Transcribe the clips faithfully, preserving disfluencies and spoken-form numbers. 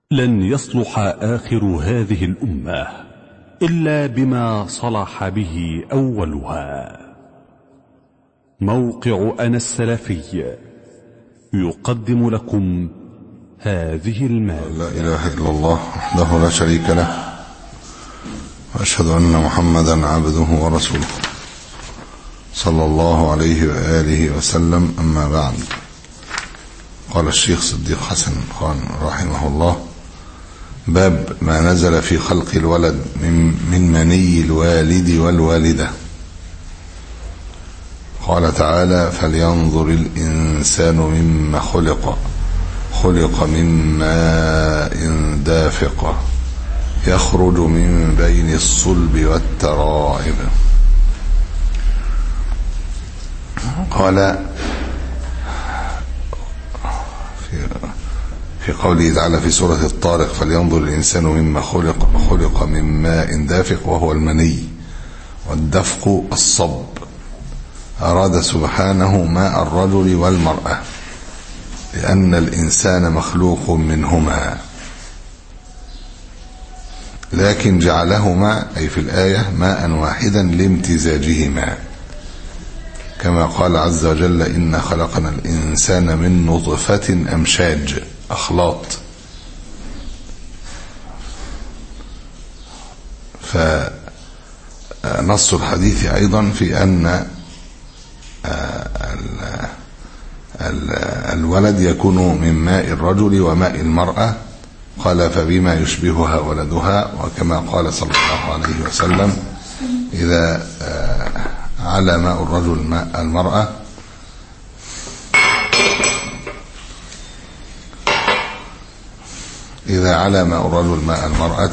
لن يصلح آخر هذه الأمة إلا بما صلح به أولها. موقع أنا السلفي يقدم لكم هذه المادة. لا إله إلا الله وحده لا شريك له، وأشهد أن محمدا عبده ورسوله صلى الله عليه وآله وسلم. أما بعد، قال الشيخ صديق حسن خان رحمه الله: باب ما نزل في خلق الولد من مني الوالد والوالدة. قال تعالى: فلينظر الإنسان مما خلق خلق من ماء دافق يخرج من بين الصلب والترائب. قال في في قوله تعالى في سورة الطارق: فلينظر الإنسان مما خلق خلق من ماء دافق، وهو المني، والدفق الصب. أراد سبحانه ماء الرجل والمرأة لأن الإنسان مخلوق منهما، لكن جعلهما أي في الآية ماء واحدا لامتزاجهما، كما قال عز وجل: إنا خلقنا الإنسان من نطفة أمشاج أخلاط. فنص الحديث أيضا في أن الولد يكون من ماء الرجل وماء المرأة. قال: فبما يشبهها ولدها، وكما قال صلى الله عليه وسلم: إذا على ماء الرجل ماء المرأة إذا على ماء الرجل ماء المرأة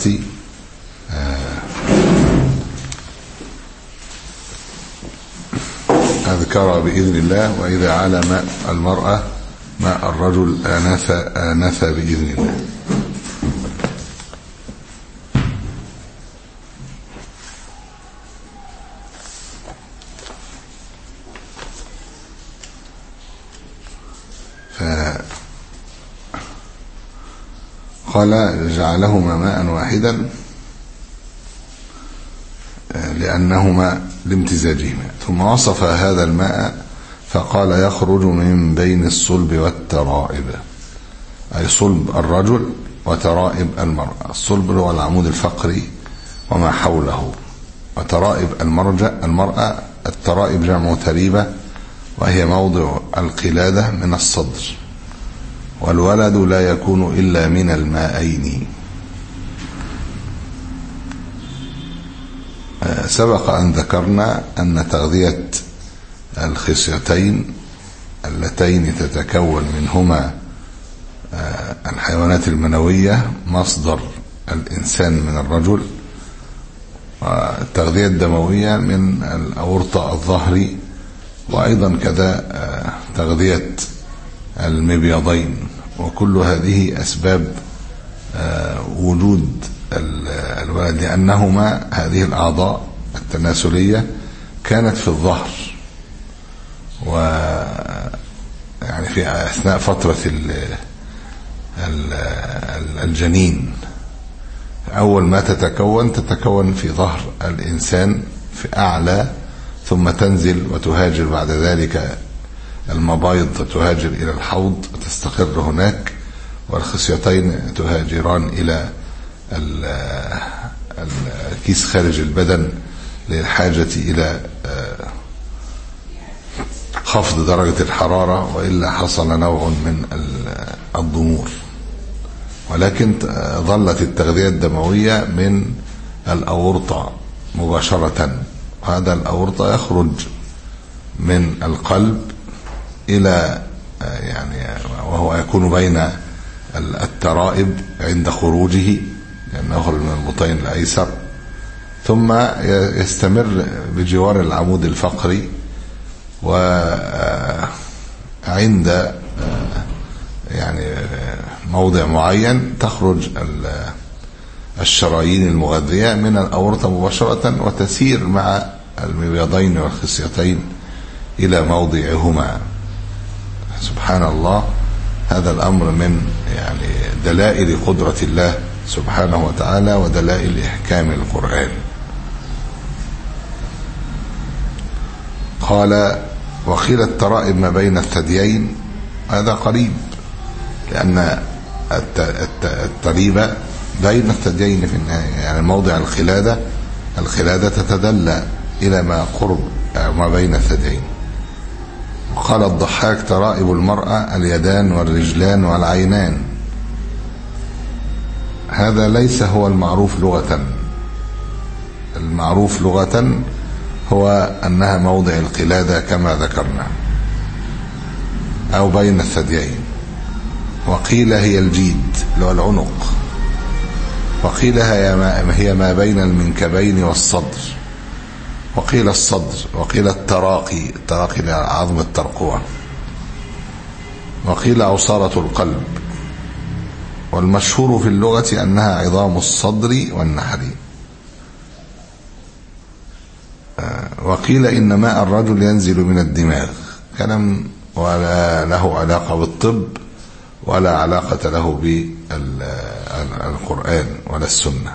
أذكر بإذن الله، وإذا على ماء المرأة ماء الرجل آنف آنف بإذن الله. قال: جعلهما ماء واحدا لأنهما لامتزاجهما. ثم وصف هذا الماء فقال: يخرج من بين الصلب والترائب، أي صلب الرجل وترائب المرأة. الصلب هو العمود الفقري وما حوله، وترائب المرأة الترائب جمع تريبة، وهي موضع القلادة من الصدر. والولد لا يكون إلا من الماءين. سبق أن ذكرنا أن تغذية الخصيتين اللتين تتكون منهما الحيوانات المنوية مصدر الإنسان من الرجل، والتغذية الدموية من الأورطة الظهري، وأيضا كذا تغذية المبيضين. وكل هذه أسباب وجود الولد، لأنهما هذه الأعضاء التناسلية كانت في الظهر، و يعني في أثناء فترة الجنين. أول ما تتكون تتكون في ظهر الإنسان في أعلى، ثم تنزل وتهاجر بعد ذلك المبايض تهاجر إلى الحوض وتستقر هناك، والخصيتين تهاجران إلى الكيس خارج البدن للحاجة إلى خفض درجة الحرارة، وإلا حصل نوع من الضمور. ولكن ظلت التغذية الدموية من الأورطة مباشرة. هذا الأورطة يخرج من القلب إلى يعني، وهو يكون بين الترائب عند خروجه، لأنه يخرج من البطين الأيسر، ثم يستمر بجوار العمود الفقري، وعند يعني موضع معين تخرج الشرايين المغذية من الأورطة مباشرة، وتسير مع المبيضين والخصيتين إلى موضعهما. سبحان الله، هذا الأمر من يعني دلائل قدرة الله سبحانه وتعالى ودلائل إحكام القرآن. قال وقيل الترائب ما بين الثديين، هذا قريب، لأن التريبة بين الثديين في النهاية، يعني موضع الخلادة، الخلادة تتدلى إلى ما قرب ما بين الثديين. وقال الضحاك ترائب المرأة اليدان والرجلان والعينان، هذا ليس هو المعروف لغة. المعروف لغة هو أنها موضع القلادة كما ذكرنا أو بين الثديين. وقيل هي الجيد اللي هو العنق، وقيل هي ما بين المنكبين والصدر، وقيل الصدر، وقيل التراقي، التراقي عظم الترقوة، وقيل عصارة القلب. والمشهور في اللغة أنها عظام الصدر والنحر. وقيل إن ماء الرجل ينزل من الدماغ، كلام ولا له علاقة بالطب ولا علاقة له بالقرآن ولا السنة.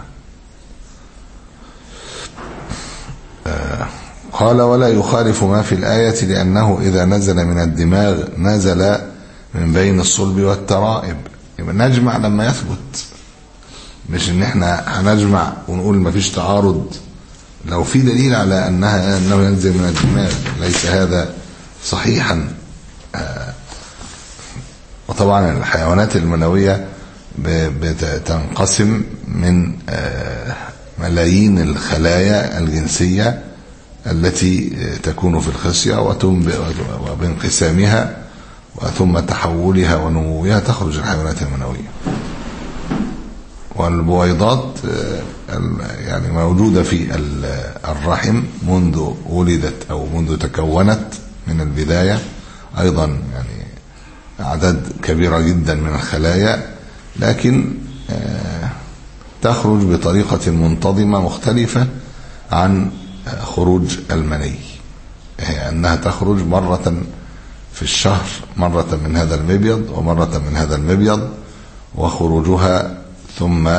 قال ولا يخالف ما في الآية، لأنه إذا نزل من الدماغ نزل من بين الصلب والترائب. يبقى نجمع لما يثبت، مش ان احنا هنجمع ونقول ما فيش تعارض لو في دليل على انها انه ينزل من الدماغ. ليس هذا صحيحا. وطبعا الحيوانات المنوية بتنقسم من ملايين الخلايا الجنسية التي تكون في الخصية، وبانقسامها وثم تحولها ونموها تخرج الحيوانات المنوية. والبويضات يعني موجودة في الرحم منذ ولدت أو منذ تكونت من البداية، أيضا يعني أعداد كبيرة جدا من الخلايا، لكن تخرج بطريقة منتظمة مختلفة عن خروج المني، هي أنها تخرج مرة في الشهر، مرة من هذا المبيض ومرة من هذا المبيض، وخروجها ثم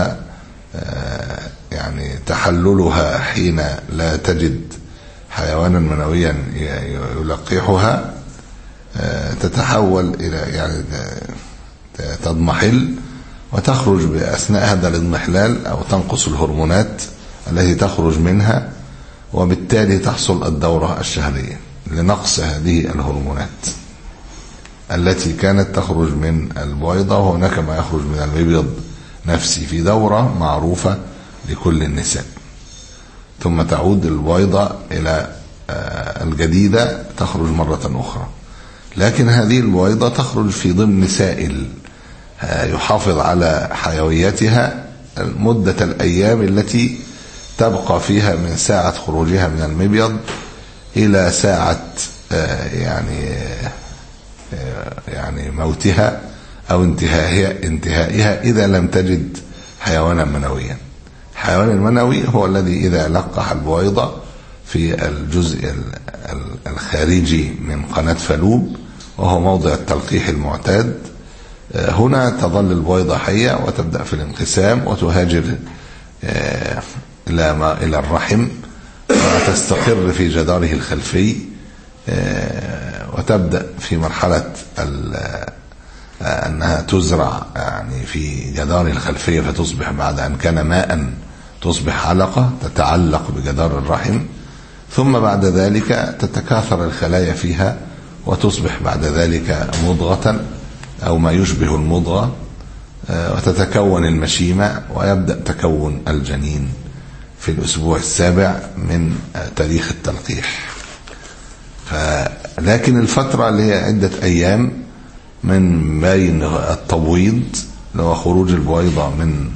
يعني تحللها حين لا تجد حيوانا منويا يلقحها، تتحول إلى يعني تضمحل وتخرج بأثناء هذا الاضمحلال، أو تنقص الهرمونات التي تخرج منها، وبالتالي تحصل الدورة الشهرية لنقص هذه الهرمونات التي كانت تخرج من البويضة. وهناك ما يخرج من المبيض نفسي في دورة معروفة لكل النساء، ثم تعود البويضة إلى الجديدة تخرج مرة أخرى. لكن هذه البويضة تخرج في ضمن سائل يحافظ على حيويتها مدة الأيام التي تبقى فيها من ساعة خروجها من المبيض إلى ساعة يعني يعني موتها أو انتهائها, انتهائها إذا لم تجد حيوانا منويا. الحيوان المنوي هو الذي إذا لقح البويضة في الجزء الخارجي من قناة فالوب، وهو موضع التلقيح المعتاد، هنا تظل البويضة حية وتبدأ في الانقسام وتهاجر إلى ما إلى الرحم، وتستقر في جداره الخلفي، وتبدأ في مرحلة أنها تزرع يعني في جدار الخلفية، فتصبح بعد أن كان ماء تصبح علقة تتعلق بجدار الرحم، ثم بعد ذلك تتكاثر الخلايا فيها وتصبح بعد ذلك مضغة أو ما يشبه المضغة، وتتكون المشيمة، ويبدأ تكون الجنين في الأسبوع السابع من تاريخ التلقيح. لكن الفترة اللي هي عدة أيام من بين التبويض اللي هو خروج البويضة من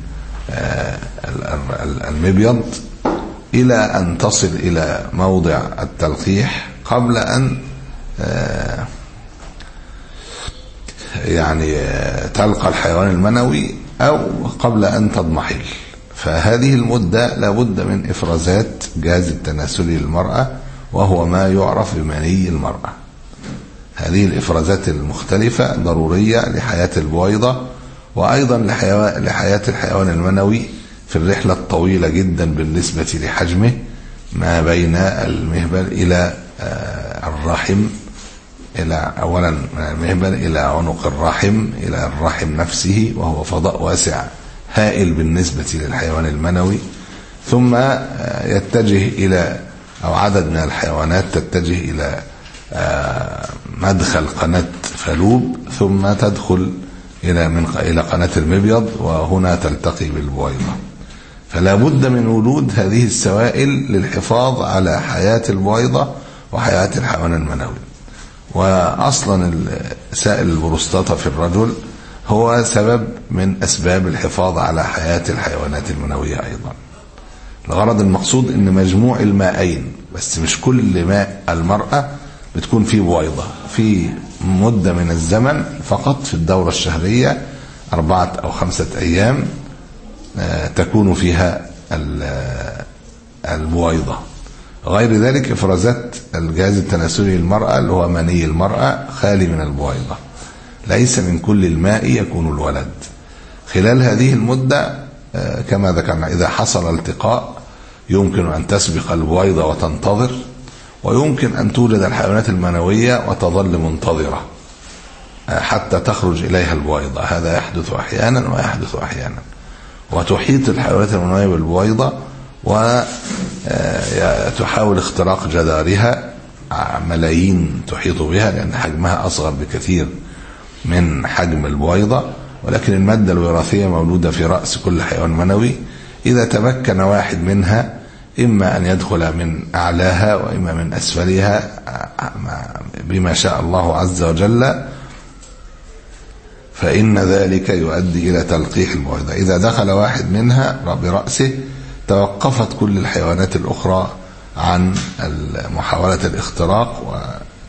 المبيض إلى أن تصل إلى موضع التلقيح قبل أن يعني تلقى الحيوان المنوي أو قبل أن تضمحل، فهذه المدة لابد من إفرازات جهاز التناسلي للمرأة، وهو ما يعرف بمني المرأة. هذه الإفرازات المختلفة ضرورية لحياة البويضة وأيضا لحياة الحيوان المنوي في الرحلة الطويلة جدا بالنسبة لحجمه ما بين المهبل إلى الرحم، إلى أولا من المهبل إلى عنق الرحم إلى الرحم نفسه، وهو فضاء واسع هائل بالنسبة للحيوان المنوي. ثم يتجه إلى أو عدد من الحيوانات تتجه إلى مدخل قناة فالوب ثم تدخل إلى من إلى قناة المبيض، وهنا تلتقي بالبويضة. فلا بد من وجود هذه السوائل للحفاظ على حياة البويضة وحياة الحيوان المنوي. وأصلا سائل البروستاتا في الرجل هو سبب من أسباب الحفاظ على حياة الحيوانات المنوية أيضا. الغرض المقصود ان مجموع المائين، بس مش كل ماء المرأة بتكون فيه بويضة، في مدة من الزمن فقط في الدورة الشهرية أربعة أو خمسة أيام تكون فيها البويضة. غير ذلك إفرازات الجهاز التناسلي للمرأة اللي هو مني المرأة خالي من البويضة، ليس من كل الماء يكون الولد. خلال هذه المدة كما ذكرنا إذا حصل التقاء يمكن أن تسبق البويضة وتنتظر، ويمكن أن تولد الحيوانات المنوية وتظل منتظرة حتى تخرج إليها البويضة. هذا يحدث أحيانا ويحدث أحيانا. وتحيط الحيوانات المنوية بالبويضة وتحاول اختراق جدارها، ملايين تحيط بها لأن حجمها أصغر بكثير من حجم البويضة، ولكن المادة الوراثية موجودة في رأس كل حيوان منوي. إذا تمكن واحد منها إما أن يدخل من أعلاها وإما من أسفلها بما شاء الله عز وجل، فإن ذلك يؤدي إلى تلقيح البويضة. إذا دخل واحد منها برأسه توقفت كل الحيوانات الأخرى عن محاولة الاختراق، و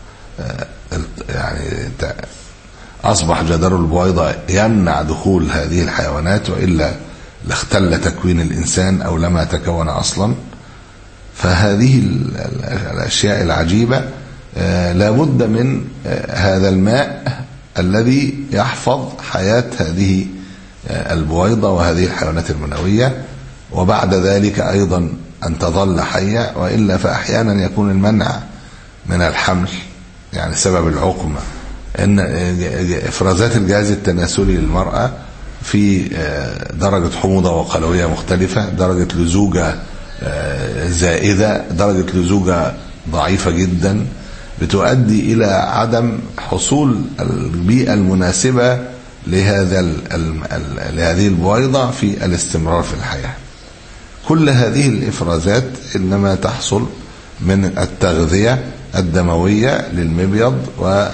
يعني أصبح جدار البويضة يمنع دخول هذه الحيوانات، وإلا لاختل تكوين الإنسان أو لما تكون أصلا. فهذه الأشياء العجيبة لا بد من هذا الماء الذي يحفظ حياة هذه البويضة وهذه الحيوانات المنوية، وبعد ذلك أيضا أن تظل حية، وإلا فأحيانا يكون المنع من الحمل يعني سبب العقم ان افرازات الجهاز التناسلي للمرأة في درجة حموضة وقلوية مختلفة، درجة لزوجة زائدة، درجة لزوجة ضعيفة جدا، بتؤدي الى عدم حصول البيئة المناسبة لهذا لهذه البويضة في الاستمرار في الحياة. كل هذه الافرازات انما تحصل من التغذية الدموية للمبيض و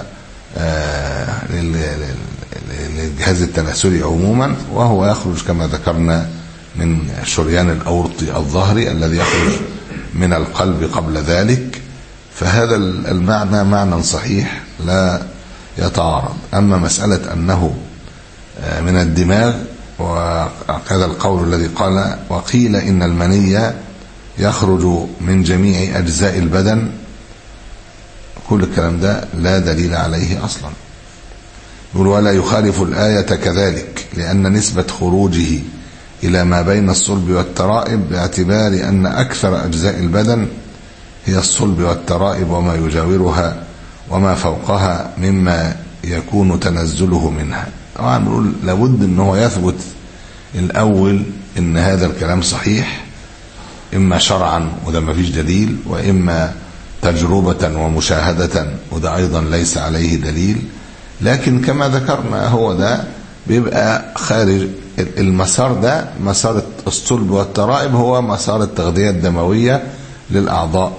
للجهاز التناسلي عموما، وهو يخرج كما ذكرنا من الشريان الأورطي الظهري الذي يخرج من القلب قبل ذلك. فهذا المعنى معنى صحيح لا يتعارض. أما مسألة أنه من الدماغ، وهذا القول الذي قال وقيل إن المني يخرج من جميع أجزاء البدن، كل الكلام ده لا دليل عليه أصلا. يقول ولا يخالف الآية كذلك، لأن نسبة خروجه إلى ما بين الصلب والترائب باعتبار أن أكثر أجزاء البدن هي الصلب والترائب وما يجاورها وما فوقها مما يكون تنزله منها. طبعا بنقول لابد أنه يثبت الأول أن هذا الكلام صحيح، إما شرعا وده ما فيش دليل، وإما تجربة ومشاهدة وده أيضا ليس عليه دليل. لكن كما ذكرنا هو ده بيبقى خارج المسار، ده مسار الصلب والترائب هو مسار التغذية الدموية للأعضاء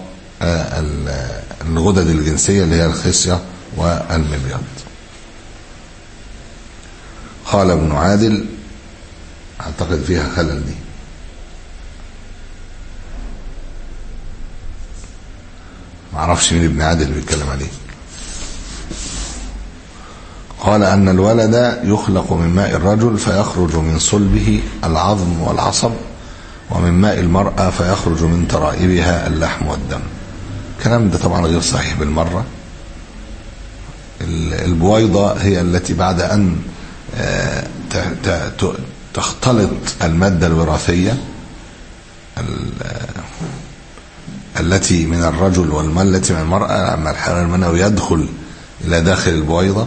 الغدد الجنسية اللي هي الخصية والمبيض. قال ابن عادل، أعتقد فيها خلل دي، معرفش مين ابن عادل بيتكلم عليه. قال أن الولد يخلق من ماء الرجل فيخرج من صلبه العظم والعصب، ومن ماء المرأة فيخرج من ترائبها اللحم والدم. الكلام ده طبعا غير صحيح بالمرة، البويضة هي التي بعد أن تختلط المادة الوراثية التي من الرجل والتي من المرأة، لما الحيوان المنوي يدخل إلى داخل البويضة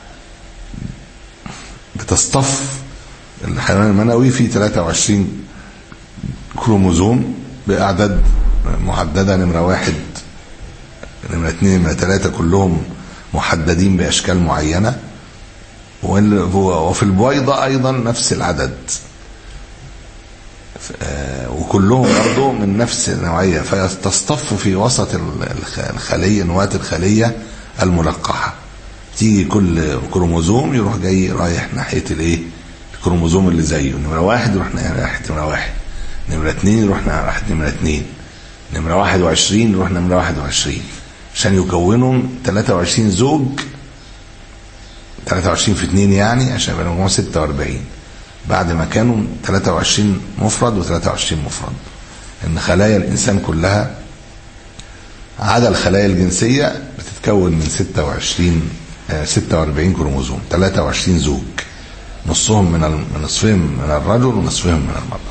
بتصطف الحيوان المنوي في ثلاثة وعشرين كروموزوم بأعداد محددة، نمرة واحد نمرة اثنين نمرة ثلاثة، كلهم محددين بأشكال معينة. وفي البويضة أيضا نفس العدد، وكلهم برضو من نفس النوعية، فتصطف في وسط الخلية، نواة الخلية الملقحة. تيجي كل كروموزوم يروح جاي رايح ناحية الايه الكروموزوم اللي زيه، نمرة واحد يروح ناحية نمرة واحد، نمرة اثنين يروح ناحية نمرة اثنين، نمرة واحد وعشرين يروح نمرة واحد وعشرين، عشان يكونوا ثلاثة وعشرين زوج، ثلاثة وعشرين في اثنين يعني، عشان يبقى المجموع ستة وأربعين، بعد ما كانوا ثلاثة وعشرين مفرد وثلاثة وعشرين مفرد. ان خلايا الانسان كلها عدا الخلايا الجنسية بتتكون من ستة وعشرين ستة وأربعين كروموزوم، ثلاثة وعشرين زوج، نصهم من نصفهم من الرجل ونصفهم من المرأة.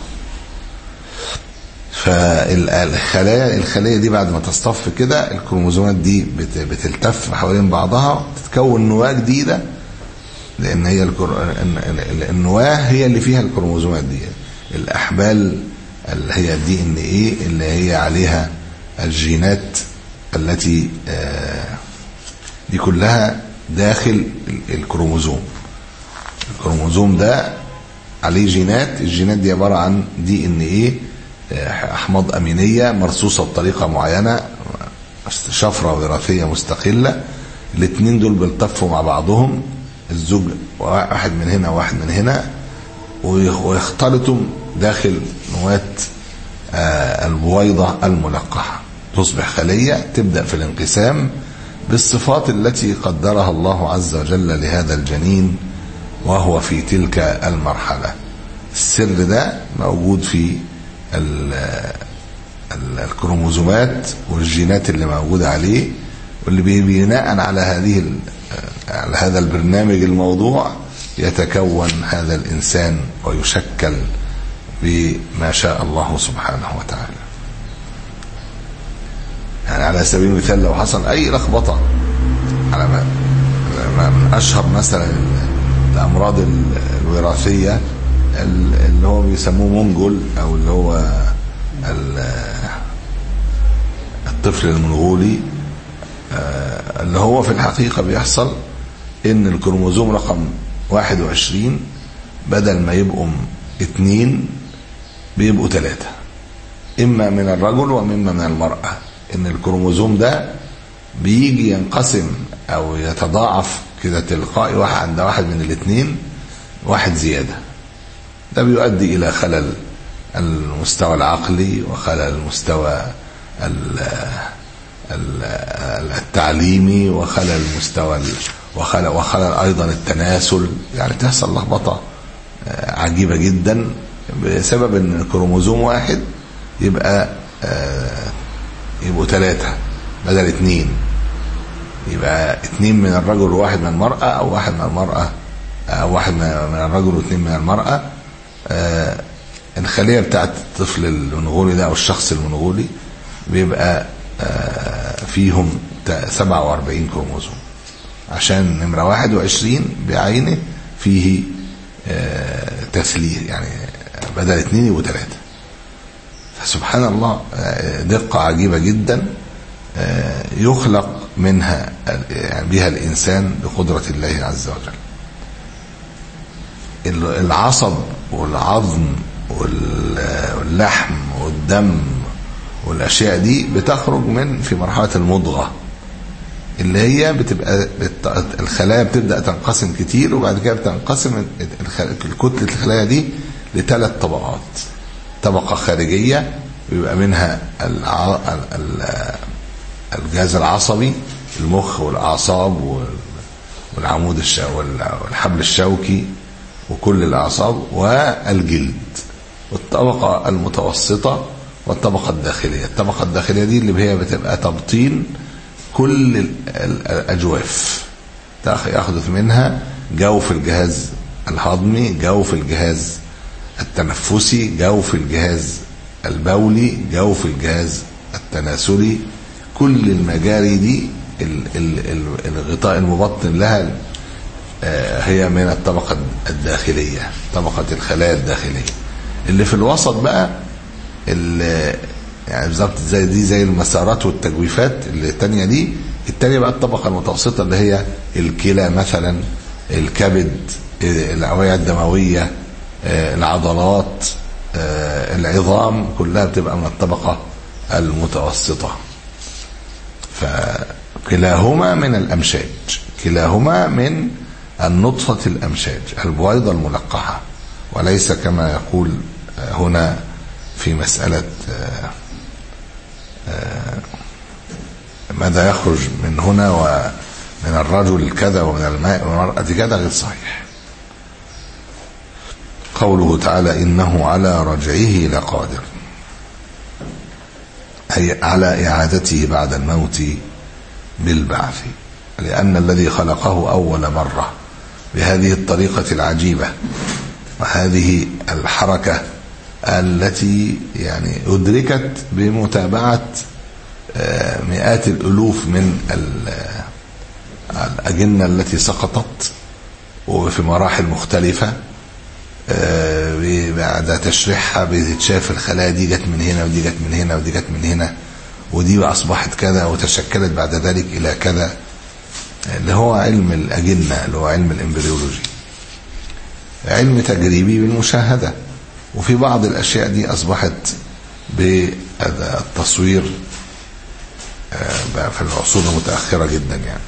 فالخلايا الخلية دي بعد ما تصطف كده، الكروموزومات دي بتلتف حوالين بعضها، تتكون نواة جديدة، لان هي النواة هي اللي فيها الكروموزومات دي، الاحبال اللي هي دي ان ايه اللي هي عليها الجينات التي دي كلها داخل الكروموزوم. الكروموزوم ده عليه جينات، الجينات دي عبارة عن دي ان ايه، احماض امينية مرصوصة بطريقة معينة، شفرة وراثية مستقلة، الاثنين دول بيلتفوا مع بعضهم، الزوج واحد من هنا وواحد من هنا، ويختلطوا داخل نواة البويضة الملقحة، تصبح خلية تبدأ في الانقسام بالصفات التي قدرها الله عز وجل لهذا الجنين وهو في تلك المرحلة. السر ده موجود في الكروموزومات والجينات اللي موجودة عليه، واللي بناء على هذه على هذا البرنامج الموضوع يتكون هذا الإنسان ويشكل بما شاء الله سبحانه وتعالى. يعني على سبيل المثال لو حصل أي لخبطة على ما من أشهر مثلا الأمراض الوراثية اللي هو بيسموه مونجول، أو اللي هو الطفل المنغولي، اللي هو في الحقيقة بيحصل إن الكروموزوم رقم واحد وعشرين بدل ما يبقوا اثنين بيبقوا ثلاثة، إما من الرجل وإما من المرأة. إن الكروموزوم ده بيجي ينقسم أو يتضاعف كده تلقائي، واحد عند واحد من الاثنين واحد زيادة، ده بيؤدي إلى خلل المستوى العقلي وخلل المستوى التعليمي وخلل المستوى وخلل, وخلل أيضا التناسل. يعني تحصل لخبطة عجيبة جدا بسبب ان كروموزوم واحد يبقى يبقوا ثلاثة بدل اثنين، يبقى اثنين من الرجل وواحد من المرأة، او واحد من المرأة او واحد من الرجل واثنين من المرأة. الخلية بتاعت الطفل المنغولي ده او الشخص المنغولي بيبقى فيهم سبعة وأربعين كروموزوم، عشان نمرة واحد وعشرين بعينه فيه تثليث، يعني بدل اثنين يبقوا ثلاثة. فسبحان الله دقة عجيبة جدا يخلق منها يعني بها الإنسان بقدرة الله عز وجل. العصب والعظم واللحم والدم والأشياء دي بتخرج من في مرحلة المضغة، اللي هي بتبقى الخلايا بتبدأ تنقسم كتير، وبعد كده بتنقسم كتلة الخلايا دي لثلاث طبقات. طبقة خارجية بيبقى منها الجهاز العصبي، المخ والأعصاب والعمود الشوكي والحبل الشوكي وكل الأعصاب والجلد، والطبقة المتوسطة والطبقة الداخلية. الطبقة الداخلية دي اللي هي بتبقى تبطين كل الأجواف، يحدث منها جوف الجهاز الهضمي، جوف الجهاز التنفسي، جوف الجهاز البولي، جوف الجهاز التناسلي. كل المجاري دي الغطاء المبطن لها هي من الطبقة الداخلية، طبقة الخلايا الداخلية. اللي في الوسط بقى يعني بالظبط زي دي زي المسارات والتجويفات اللي التانية دي. التانية بقى الطبقة المتوسطة اللي هي الكلى مثلا، الكبد، الأوعية الدموية، العضلات، العظام، كلها بتبقى من الطبقة المتوسطة. فكلاهما من الأمشاج، كلاهما من النطفة الأمشاج البويضة الملقحة، وليس كما يقول هنا في مسألة ماذا يخرج من هنا ومن الرجل كذا ومن الماء والمرأة كذا، غير صحيح. قوله تعالى إنه على رجعه لقادر، أي على إعادته بعد الموت بالبعث، لأن الذي خلقه أول مرة بهذه الطريقة العجيبة وهذه الحركة التي يعني أدركت بمتابعة مئات الألوف من الأجنة التي سقطت وفي مراحل مختلفة، بعد تشريحها بتتشاف الخلايا دي جت من هنا ودي جت من هنا ودي جت من هنا ودي أصبحت كذا وتشكلت بعد ذلك إلى كذا، اللي هو علم الأجنة، اللي هو علم الإمبريولوجي، علم تجريبي بالمشاهدة. وفي بعض الأشياء دي أصبحت بالتصوير في العصور المتأخرة جدا يعني.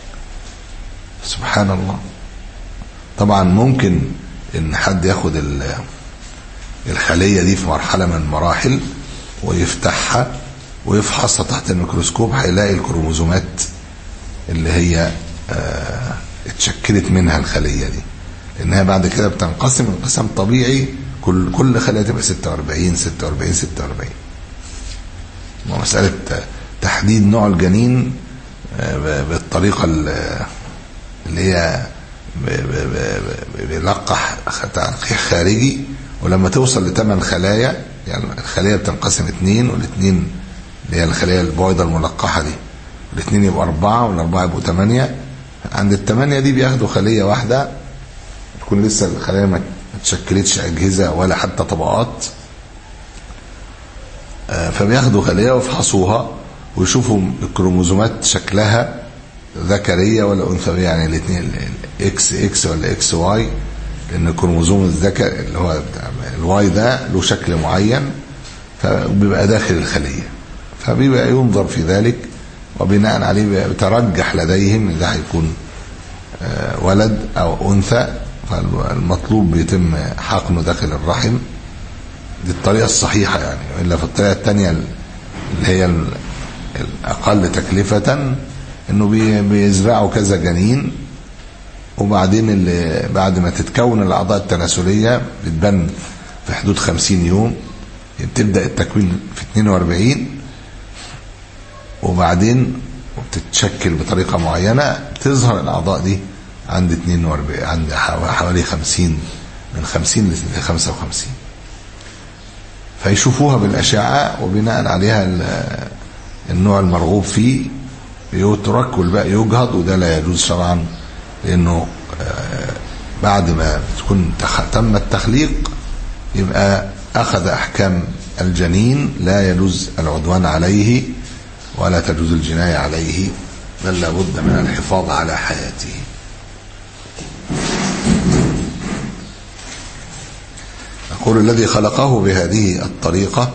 سبحان الله. طبعا ممكن ان حد ياخد الخلية دي في مرحلة من المراحل ويفتحها ويفحصها تحت الميكروسكوب، هيلاقي الكروموزومات اللي هي اه اتشكلت منها الخلية دي، لانها بعد كده بتنقسم انقسام طبيعي، كل كل خلية تبقى ستة وأربعين ستة وأربعين ستة وأربعين. ومسألة تحديد نوع الجنين بالطريقة اللي هي بيلقح تلقيح خارجي، ولما توصل لثمان خلايا، يعني الخلية بتنقسم اثنين، والاثنين اللي هي الخلية البويضة الملقحة دي، الاثنين يبقوا أربعة والأربعة يبقوا ثمانية. عند الثمانية دي بياخدوا خلية واحدة تكون لسه الخلايا ما تشكلتش أجهزة ولا حتى طبقات، فبياخدوا خلية ويفحصوها ويشوفوا الكروموزومات شكلها ذكرية ولا أنثوية، يعني الاثنين اكس اكس ولا اكس واي، لأن الكروموزوم الذكر اللي هو الواي ده له شكل معين فبيبقى داخل الخلية، فبيبقى ينظر في ذلك وبناء عليه بيترجح لديهم إذا هيكون ولد أو أنثى، فالمطلوب بيتم حقنه داخل الرحم. دي الطريقة الصحيحة يعني، وإلا في الطريقة الثانية اللي هي الأقل تكلفة إنه بيزرعوا كذا جنين، وبعدين اللي بعد ما تتكون الأعضاء التناسلية بتبان في حدود خمسين يوم، بتبدأ التكوين في اثنين وأربعين، وبعدين بتتشكل بطريقة معينة، تظهر الأعضاء دي عند اثنين وأربعين، عند حوالي خمسين، من خمسين ل خمسة وخمسين، فيشوفوها بالأشعة وبناء عليها النوع المرغوب فيه يترك والباقي يجهض، وده لا يجوز شرعا، لأنه بعد ما تكون تم التخليق يبقى أخذ أحكام الجنين، لا يجوز العدوان عليه ولا تجوز الجناية عليه، بل لابد من الحفاظ على حياته. يقول الذي خلقه بهذه الطريقة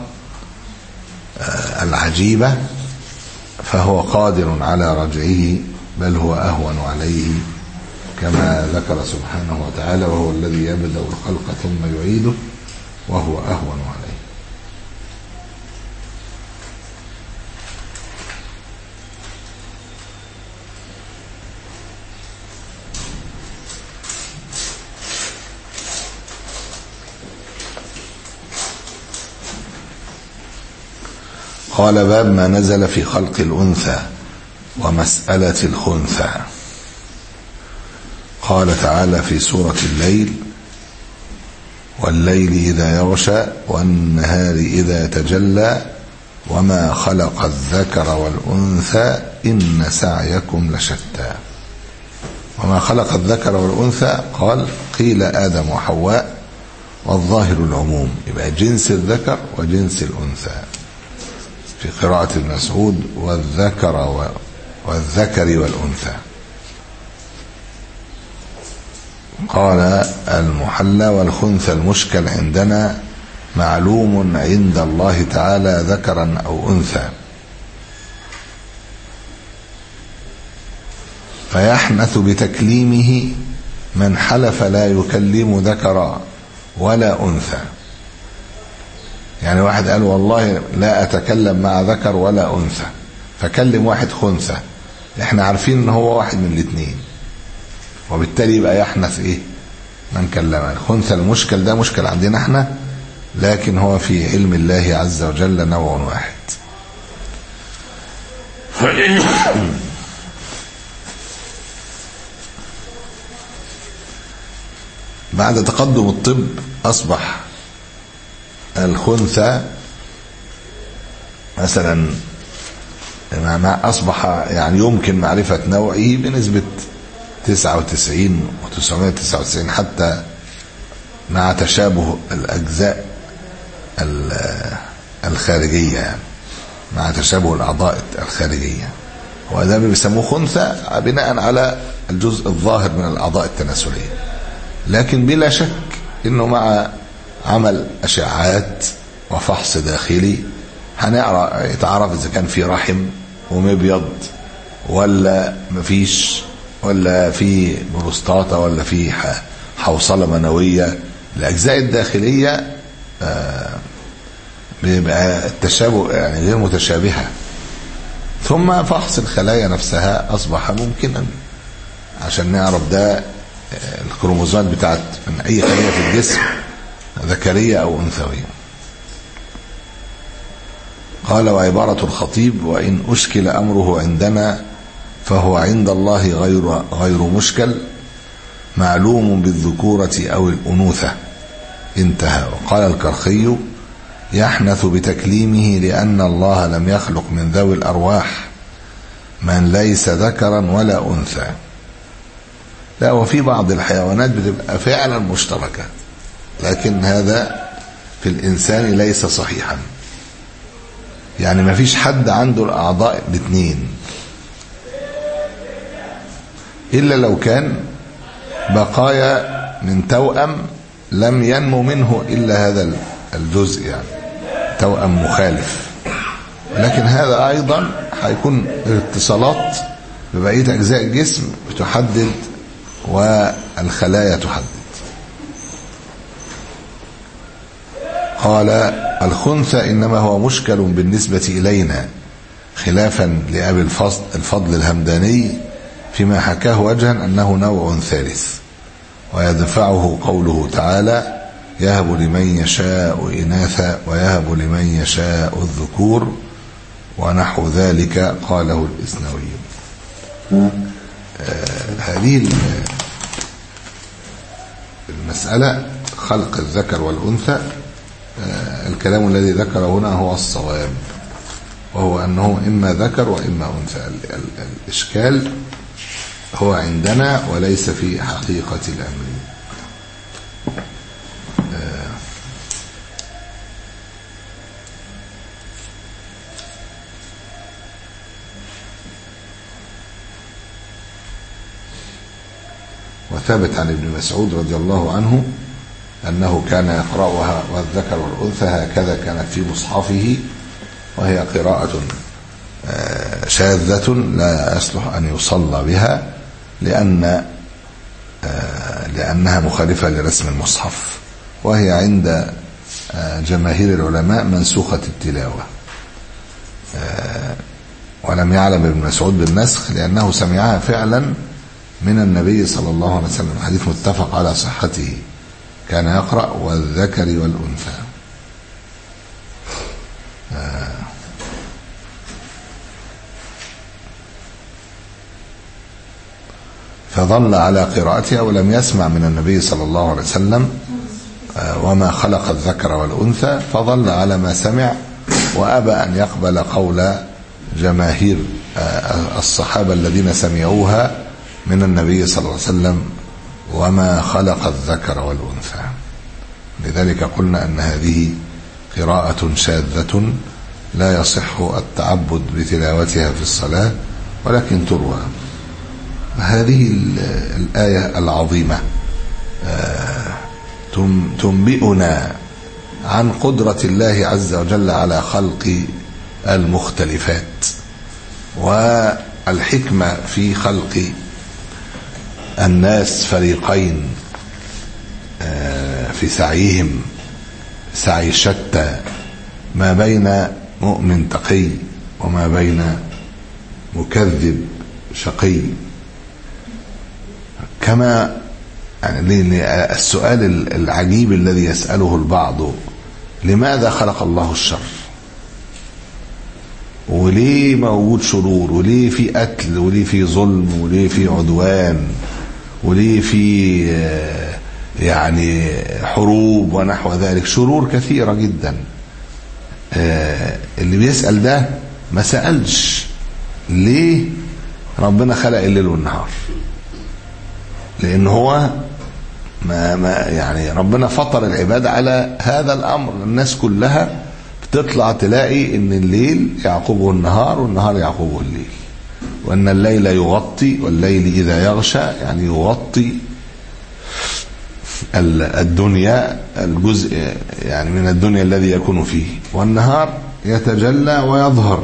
العجيبة فهو قادر على رجعه، بل هو أهون عليه، كما ذكر سبحانه وتعالى: وهو الذي يبدأ الخلق ثم يعيده وهو أهون عليه. قال: باب ما نزل في خلق الأنثى ومسألة الخنثى. قال تعالى في سورة الليل: والليل إذا يغشى والنهار إذا تجلى وما خلق الذكر والأنثى إن سعيكم لشتى. وما خلق الذكر والأنثى قال قيل آدم وحواء، والظاهر العموم، يبقى جنس الذكر وجنس الأنثى. في قراءة ابن مسعود والذكر والذكر والأنثى. قال المحلى: والخنثى المشكل عندنا معلوم عند الله تعالى ذكرا أو أنثى، فيحنث بتكليمه من حلف لا يكلم ذكرا ولا أنثى. يعني واحد قال والله لا أتكلم مع ذكر ولا أنثى، فكلم واحد خنثى، احنا عارفين ان هو واحد من الاثنين، وبالتالي يبقى يحنث ايه من كلم. الخنثى المشكل ده مشكل عندنا احنا، لكن هو في علم الله عز وجل نوع واحد. بعد تقدم الطب أصبح الخنثى مثلا أصبح يعني يمكن معرفة نوعه بنسبة تسعة وتسعين وتسعمائة وتسعة وتسعين، حتى مع تشابه الأجزاء الخارجية، يعني مع تشابه الأعضاء الخارجية، وده بيسموه خنثى بناء على الجزء الظاهر من الأعضاء التناسلية. لكن بلا شك انه مع عمل اشعاعات وفحص داخلي هنعرف يتعرف اذا كان في رحم ومبيض ولا مفيش، ولا في بروستاتا ولا في حوصله منويه. الاجزاء الداخليه بيبقى التشابه يعني غير متشابهه. ثم فحص الخلايا نفسها اصبح ممكنا عشان نعرف ده الكروموزومات بتاعت من اي خلية في الجسم ذكرية او انثوية. قال: وعبارة الخطيب: وان اشكل امره عندنا فهو عند الله غير غير مشكل، معلوم بالذكورة او الانوثة. انتهى. وقال الكرخي: يحنث بتكليمه لان الله لم يخلق من ذوي الارواح من ليس ذكرا ولا انثى. لا، وفي بعض الحيوانات بتبقى فعلا مشتركة، لكن هذا في الإنسان ليس صحيحا. يعني ما فيش حد عنده الأعضاء الاثنين إلا لو كان بقايا من توأم لم ينمو منه إلا هذا الجزء، يعني توأم مخالف. لكن هذا أيضا هيكون اتصالات ببقية أجزاء الجسم بتحدد، والخلايا تحدد. قال: الخنثى إنما هو مشكل بالنسبة إلينا، خلافا لأبي الفضل, الفضل الهمداني فيما حكاه وجها أنه نوع ثالث، ويدفعه قوله تعالى: يهب لمن يشاء إناثا ويهب لمن يشاء الذكور، ونحو ذلك قاله الإسنوي. آه هذه المسألة خلق الذكر والأنثى، آه الكلام الذي ذكر هنا هو الصواب، وهو أنه إما ذكر وإما أنثى. ال ال الإشكال هو عندنا وليس في حقيقة الأمر. آه وثابت عن ابن مسعود رضي الله عنه أنه كان يقرأها والذكر والأنثى هكذا كانت في مصحفه، وهي قراءة شاذة لا يصلح أن يصلى بها لأن لأنها مخالفة لرسم المصحف، وهي عند جماهير العلماء منسوخة التلاوة. ولم يعلم ابن مسعود بالنسخ لأنه سمعها فعلا من النبي صلى الله عليه وسلم، حديث متفق على صحته، كان يقرأ والذكر والأنثى. فظل على قراءتها ولم يسمع من النبي صلى الله عليه وسلم وما خلق الذكر والأنثى، فظل على ما سمع وأبى أن يقبل قول جماهير الصحابة الذين سمعوها من النبي صلى الله عليه وسلم وما خلق الذكر والأنثى. لذلك قلنا أن هذه قراءة شاذة لا يصح التعبد بتلاوتها في الصلاة، ولكن تروى. هذه الآية العظيمة تنبئنا عن قدرة الله عز وجل على خلق المختلفات، والحكمة في خلق الناس فريقين في سعيهم سعي شتى، ما بين مؤمن تقي وما بين مكذب شقي. كما يعني السؤال العجيب الذي يسأله البعض: لماذا خلق الله الشر؟ وليه موجود شرور؟ وليه في قتل؟ وليه في ظلم؟ وليه في عدوان؟ وليه في يعني حروب ونحو ذلك؟ شرور كثيرة جدا. اللي بيسأل ده ما سألش ليه ربنا خلق الليل والنهار، لأن هو ما ما يعني ربنا فطر العباد على هذا الأمر. الناس كلها بتطلع تلاقي ان الليل يعقبه النهار والنهار يعقبه الليل، وان الليل يغطي والليل اذا يغشى، يعني يغطي الدنيا الجزء يعني من الدنيا الذي يكون فيه، والنهار يتجلى ويظهر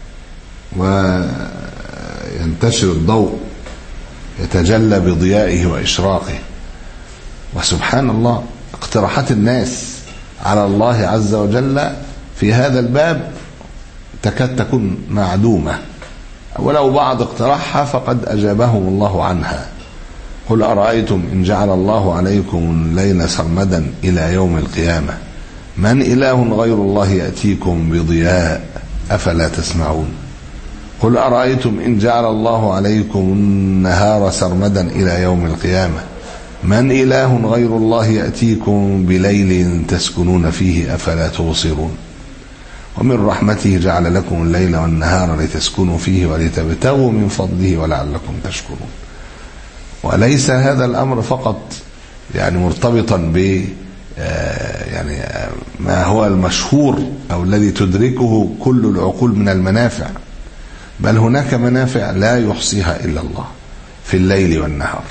وينتشر الضوء، يتجلى بضيائه وإشراقه. وسبحان الله اقتراحات الناس على الله عز وجل في هذا الباب تكاد تكون معدومة، ولو بعض اقترحها فقد أجابهم الله عنها. قل أرأيتم إن جعل الله عليكم الليل سرمدا إلى يوم القيامة من إله غير الله يأتيكم بضياء أفلا تسمعون. قل أرأيتم إن جعل الله عليكم النهار سرمدا إلى يوم القيامة من إله غير الله يأتيكم بليل تسكنون فيه أفلا تبصرون. ومن رحمته جعل لكم الليل والنهار لتسكنوا فيه ولتبتغوا من فضله ولعلكم تشكرون. وليس هذا الأمر فقط يعني مرتبطا ب يعني ما هو المشهور أو الذي تدركه كل العقول من المنافع، بل هناك منافع لا يحصيها إلا الله في الليل والنهار.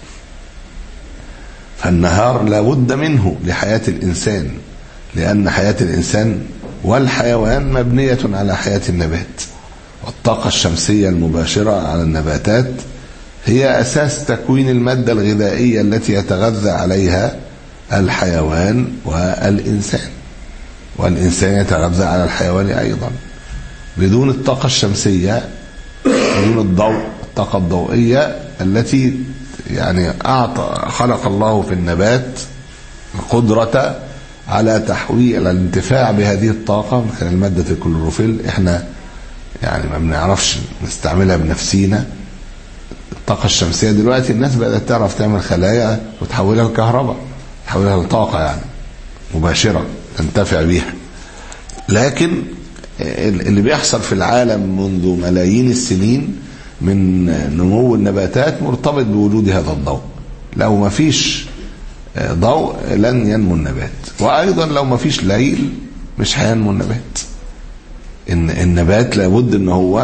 فالنهار لا بد منه لحياة الإنسان، لأن حياة الإنسان والحيوان مبنية على حياة النبات، والطاقة الشمسية المباشرة على النباتات هي أساس تكوين المادة الغذائية التي يتغذى عليها الحيوان والإنسان، والإنسان يتغذى على الحيوان أيضا. بدون الطاقة الشمسية، بدون الضوء، الطاقة الضوئية التي يعني أعطى خلق الله في النبات القدرة على تحويل الانتفاع بهذه الطاقة من خلال مادة الكلوروفيل. احنا يعني ما بنعرفش نستعملها بنفسينا. الطاقة الشمسية دلوقتي الناس بدأت تعرف تعمل خلايا وتحولها لكهرباء، تحولها لطاقة يعني مباشرة تنتفع بيها. لكن اللي بيحصل في العالم منذ ملايين السنين من نمو النباتات مرتبط بوجود هذا الضوء. لو ما فيش ضوء لن ينمو النبات، وأيضا لو ما فيش ليل مش هينمو النبات. إن النبات لابد ان هو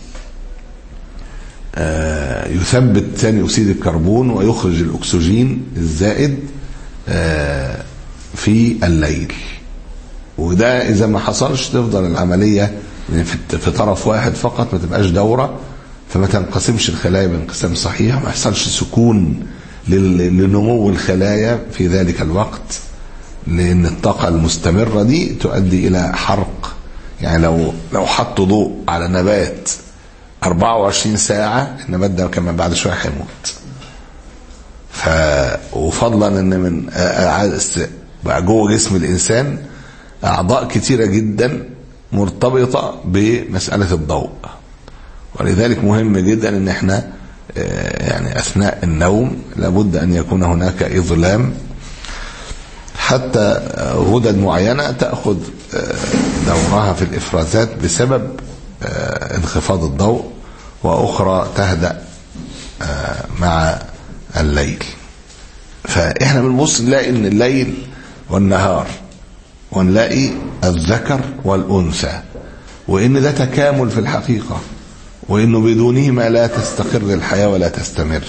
يثبت ثاني أكسيد الكربون ويخرج الأكسجين الزائد في الليل، وده إذا ما حصلش تفضل العملية في طرف واحد فقط، ما تبقاش دورة، فما تنقسمش الخلايا بانقسام صحيح، ما يحصلش سكون لنمو الخلايا في ذلك الوقت، لأن الطاقة المستمرة دي تؤدي إلى حرق. يعني لو لو حطوا ضوء على نبات أربعة وعشرين ساعة النبات ده كمان بعد شوية هيموت. ف وفضلا ان من بقى جوه جسم الإنسان أعضاء كتيرة جدا مرتبطة بمسألة الضوء، ولذلك مهم جدا ان احنا يعني أثناء النوم لابد أن يكون هناك إظلام، حتى غدد معينة تأخذ دورها في الإفرازات بسبب انخفاض الضوء، وأخرى تهدأ مع الليل. فإحنا بنبص نلاقي إن الليل والنهار، ونلاقي الذكر والأنثى، وإن ده تكامل في الحقيقة، وإنه بدونهما لا تستقر الحياة ولا تستمر.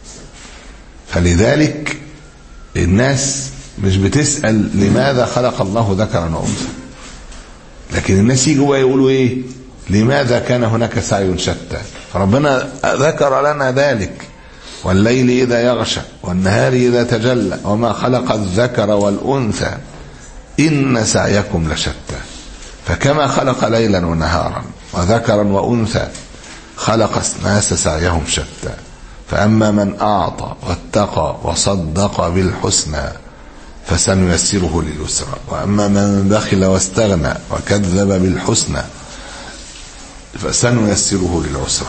فلذلك الناس مش بتسأل لماذا خلق الله ذكرا وأنثى، لكن الناس يجوا يقولوا إيه؟ لماذا كان هناك سعي شتى؟ فربنا ذكر لنا ذلك: والليل إذا يغشى والنهار إذا تجلى وما خلق الذكر والأنثى إن سعيكم لشتى. فكما خلق ليلا ونهارا وذكرا وأنثى خلق الناس سعيهم شتى. فأما من أعطى واتقى وصدق بالحسنى فسنيسره لليسرى، وأما من بخل واستغنى وكذب بالحسنى فسنيسره للعسرى،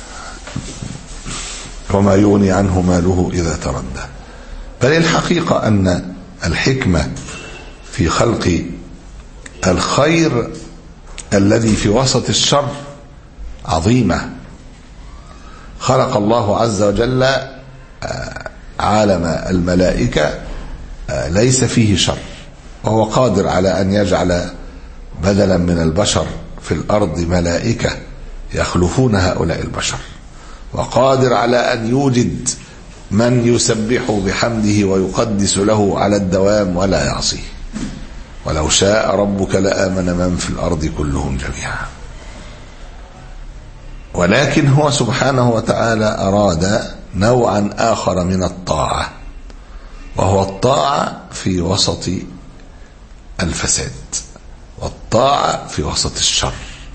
وما يغني عنه ماله إذا تردى. بل الحقيقة أن الحكمة في خلق الخير الذي في وسط الشر عظيمة. خلق الله عز وجل عالم الملائكة ليس فيه شر، وهو قادر على أن يجعل بدلا من البشر في الأرض ملائكة يخلفون هؤلاء البشر، وقادر على أن يوجد من يسبح بحمده ويقدس له على الدوام ولا يعصيه. ولو شاء ربك لآمن من في الأرض كلهم جميعا. ولكن هو سبحانه وتعالى أراد نوعا آخر من الطاعة، وهو الطاعة في وسط الفساد، والطاعة في وسط الشر.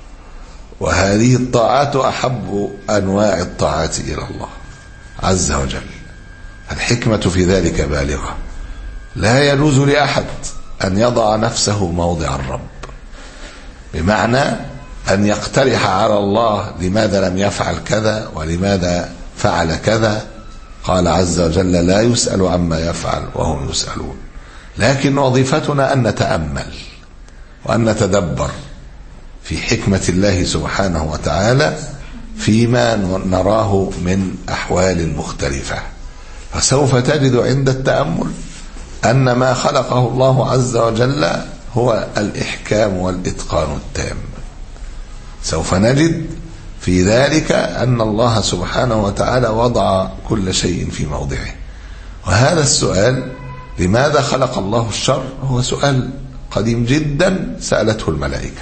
وهذه الطاعات أحب أنواع الطاعات إلى الله عز وجل. الحكمة في ذلك بالغة. لا يجوز لأحد أن يضع نفسه موضع الرب، بمعنى أن يقترح على الله لماذا لم يفعل كذا ولماذا فعل كذا. قال عز وجل: لا يسأل عما يفعل وهم يسألون. لكن وظيفتنا أن نتأمل وأن نتدبر في حكمة الله سبحانه وتعالى فيما نراه من أحوال مختلفة. فسوف تجد عند التأمل أن ما خلقه الله عز وجل هو الإحكام والإتقان التام. سوف نجد في ذلك أن الله سبحانه وتعالى وضع كل شيء في موضعه. وهذا السؤال لماذا خلق الله الشر هو سؤال قديم جدا سألته الملائكة،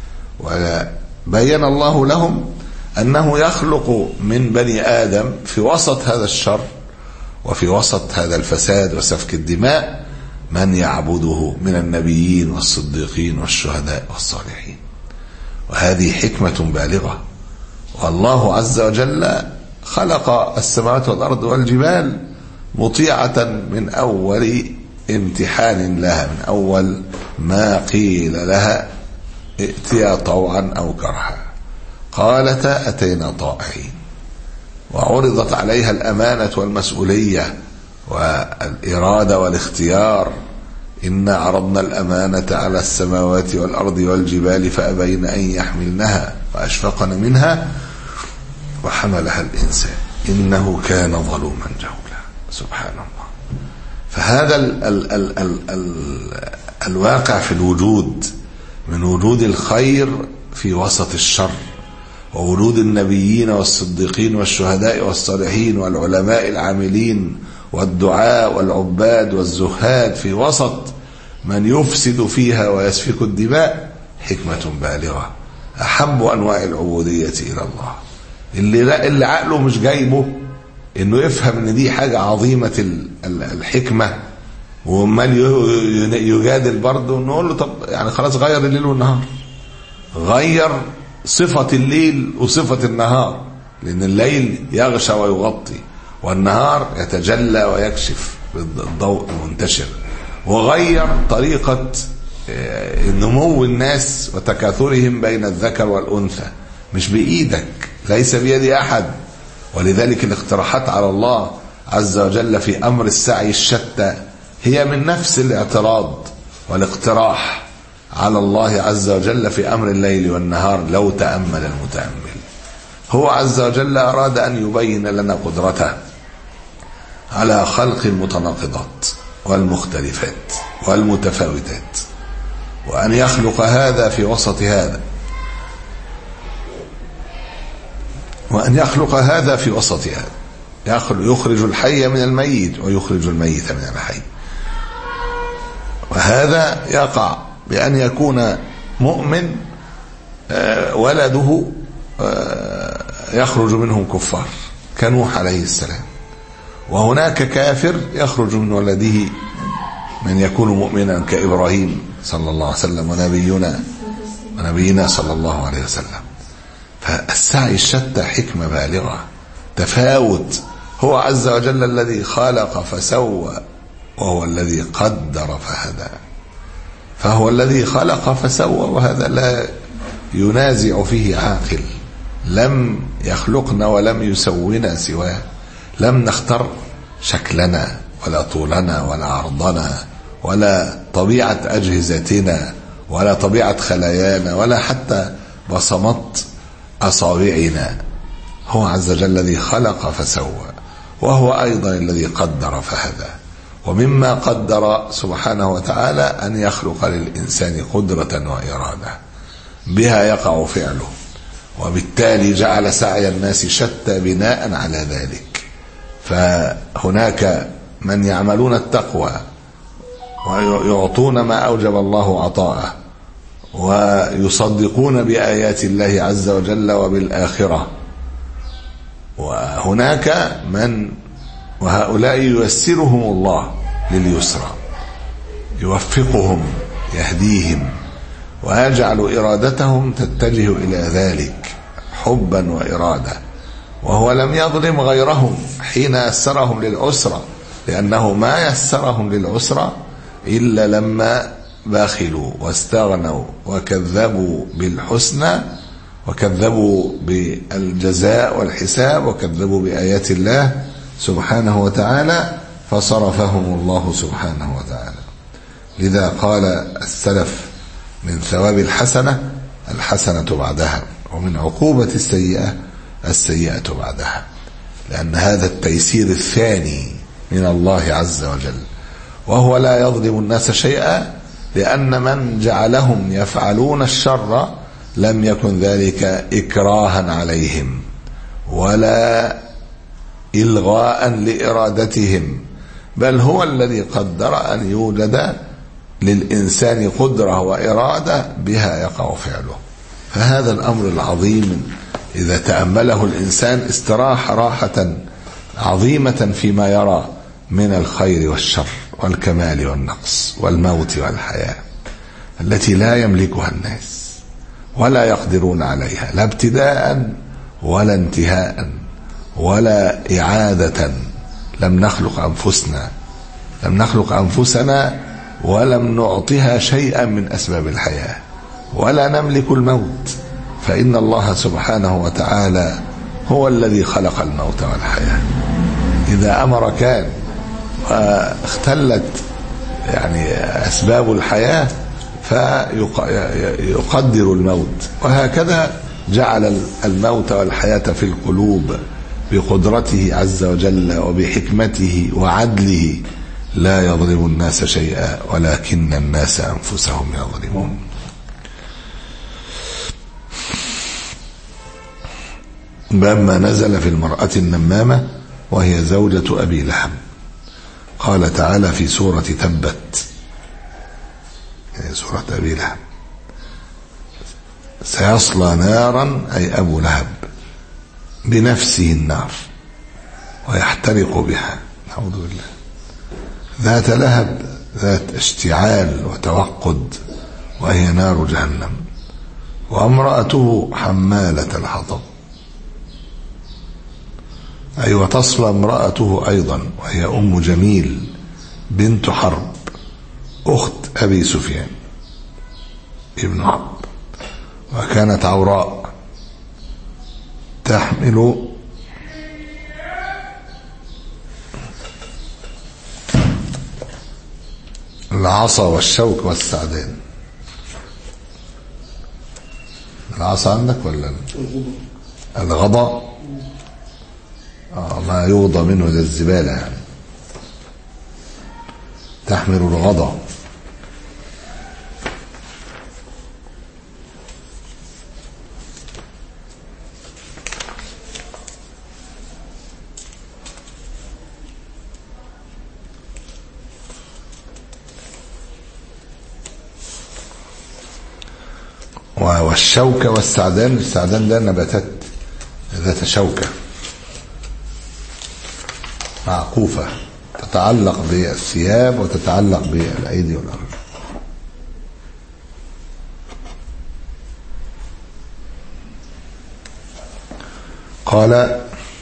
وبين الله لهم أنه يخلق من بني آدم في وسط هذا الشر وفي وسط هذا الفساد وسفك الدماء من يعبده من النبيين والصديقين والشهداء والصالحين. وهذه حكمة بالغة. والله عز وجل خلق السماوات والأرض والجبال مطيعة من أول امتحان لها، من أول ما قيل لها ائتيا طوعا أو كرها قالتا أتينا طائعين. وعرضت عليها الأمانة والمسؤولية والإرادة والاختيار: إنا عرضنا الأمانة على السماوات والأرض والجبال فأبين أن يحملنها وأشفقن منها وحملها الإنسان إنه كان ظلوما جهولا. سبحان الله. فهذا ال ال ال ال ال الواقع في الوجود من وجود الخير في وسط الشر، ووجود النبيين والصديقين والشهداء والصالحين والعلماء العاملين والدعاء والعباد والزهاد في وسط من يفسد فيها ويسفك الدماء، حكمة بالغة. أحب أنواع العبودية إلى الله اللي, لا اللي عقله مش جايبه إنه يفهم إن دي حاجة عظيمة الحكمة، ومال يجادل برضه. نقول له طب يعني خلاص غير الليل والنهار، غير صفة الليل وصفة النهار، لأن الليل يغشى ويغطي والنهار يتجلى ويكشف بالضوء المنتشر. وغير طريقة نمو الناس وتكاثرهم بين الذكر والأنثى، مش بإيدك، ليس بيد أحد، ولذلك الاقتراحات على الله عز وجل في أمر السعي الشتى هي من نفس الاعتراض والاقتراح على الله عز وجل في أمر الليل والنهار لو تأمل المتأمل. هو عز وجل أراد أن يبين لنا قدرته على خلق المتناقضات والمختلفات والمتفاوتات، وأن يخلق هذا في وسط هذا، وأن يخلق هذا في وسط هذا، يخرج الحي من الميت ويخرج الميت من الحي. وهذا يقع بأن يكون مؤمن ولده يخرج منهم كفار كنوح عليه السلام، وهناك كافر يخرج من ولده من يكون مؤمنا كإبراهيم صلى الله عليه وسلم ونبينا ونبينا صلى الله عليه وسلم. فالسعي الشتى حكمة بالغة، تفاوت. هو عز وجل الذي خلق فسوى، وهو الذي قدر فهدى. فهو الذي خلق فسوى، وهذا لا ينازع فيه عاقل. لم يخلقنا ولم يسونا سواه، لم نختر شكلنا ولا طولنا ولا عرضنا ولا طبيعة أجهزتنا ولا طبيعة خلايانا ولا حتى بصمات أصابعنا. هو عز وجل الذي خلق فسوى، وهو أيضا الذي قدر فهدى. ومما قدر سبحانه وتعالى أن يخلق للإنسان قدرة وإرادة بها يقع فعله، وبالتالي جعل سعي الناس شتى بناء على ذلك. فهناك من يعملون التقوى ويعطون ما أوجب الله عطاءه ويصدقون بآيات الله عز وجل وبالآخرة، وهناك من وهؤلاء ييسرهم الله لليسرى، يوفقهم يهديهم ويجعل إرادتهم تتجه إلى ذلك حبا وإرادة. وهو لم يظلم غيرهم حين يسرهم للعسرة، لأنه ما يسرهم للعسرة إلا لما باخلوا واستغنوا وكذبوا بالحسنى وكذبوا بالجزاء والحساب وكذبوا بآيات الله سبحانه وتعالى، فصرفهم الله سبحانه وتعالى. لذا قال السلف: من ثواب الحسنة الحسنة بعدها، ومن عقوبة السيئة السيئة بعدها، لأن هذا التيسير الثاني من الله عز وجل. وهو لا يظلم الناس شيئا، لأن من جعلهم يفعلون الشر لم يكن ذلك إكراها عليهم ولا إلغاء لإرادتهم، بل هو الذي قدر أن يوجد للإنسان قدرة وإرادة بها يقع فعله. فهذا الأمر العظيم إذا تأمله الإنسان استراح راحة عظيمة فيما يرى من الخير والشر والكمال والنقص والموت والحياة التي لا يملكها الناس ولا يقدرون عليها، لا ابتداء ولا انتهاء ولا إعادة. لم نخلق أنفسنا لم نخلق أنفسنا ولم نعطها شيئا من أسباب الحياة، ولا نملك الموت، فإن الله سبحانه وتعالى هو الذي خلق الموت والحياة. إذا أمر كان واختلت يعني أسباب الحياة فيقدر الموت، وهكذا جعل الموت والحياة في القلوب بقدرته عز وجل وبحكمته وعدله. لا يظلم الناس شيئا ولكن الناس أنفسهم يظلمون. باب ما نزل في المرأة النمامة وهي زوجة أبي لهب. قال تعالى في سورة تبت، يعني سورة أبي لهب: سيصلى نارا، أي أبو لهب، بنفسه النار ويحترق بها، نعوذ بالله، ذات لهب، ذات اشتعال وتوقد، وهي نار جهنم. وامرأته حمالة الحطب، أي وتصلى امرأته أيضا، وهي أم جميل بنت حرب أخت أبي سفيان ابن حرب، وكانت عوراء تحمل العصا والشوك والسعدان. العصا عندك ولا الغضا؟ آه ما يغضى منه زي الزبالة يعني. تحمل الغضا. والشوكة والسعدان. السعدان ده نباتات ذات شوكة معقوفة تتعلق بالثياب وتتعلق بالأيدي والأرجل. قال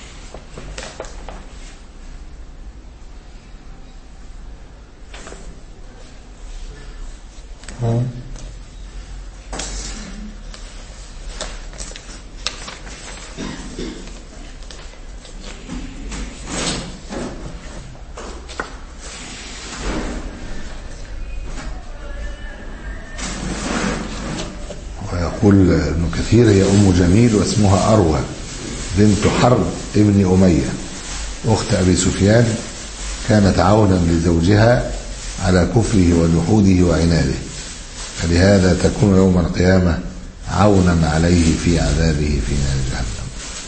ويقول ابن كثير هي أم جميل واسمها أروى بنت حرب ابن أمية أخت أبي سفيان، كانت عونا لزوجها على كفره وجحوده وعناده، فلهذا تكون يوم القيامة عونا عليه في عذابه في نار جهنم.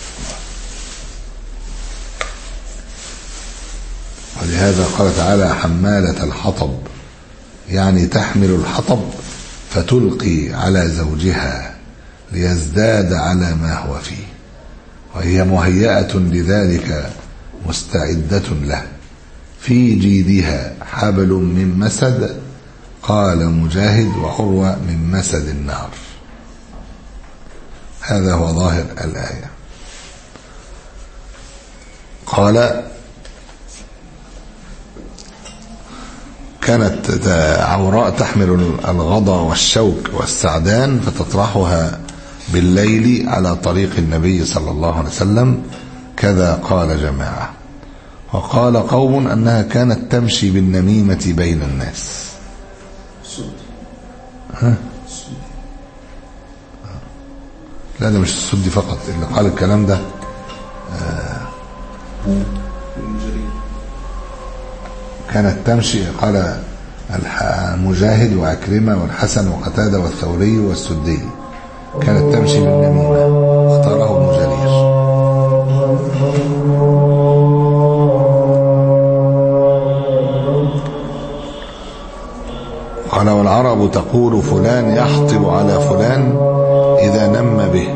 ولهذا قال تعالى حمالة الحطب، يعني تحمل الحطب فتلقي على زوجها ليزداد على ما هو فيه، وهي مهيئة لذلك مستعدة له. في جيدها حبل من مسد، قال مجاهد وعروة من مسد النار. هذا هو ظاهر الآية. قال كانت عوراء تحمل الغضا والشوك والسعدان فتطرحها بالليل على طريق النبي صلى الله عليه وسلم، كذا قال جماعة. وقال قوم أنها كانت تمشي بالنميمة بين الناس. ها؟ لا ده مش السدي فقط اللي قال الكلام ده. آه كانت تمشي، قال مجاهد وعكرمة والحسن وقتادة والثوري والسدي، كانت تمشي بالنميمة، اختاره ابن جرير. قال والعرب تقول فلان يحطب على فلان إذا نم به.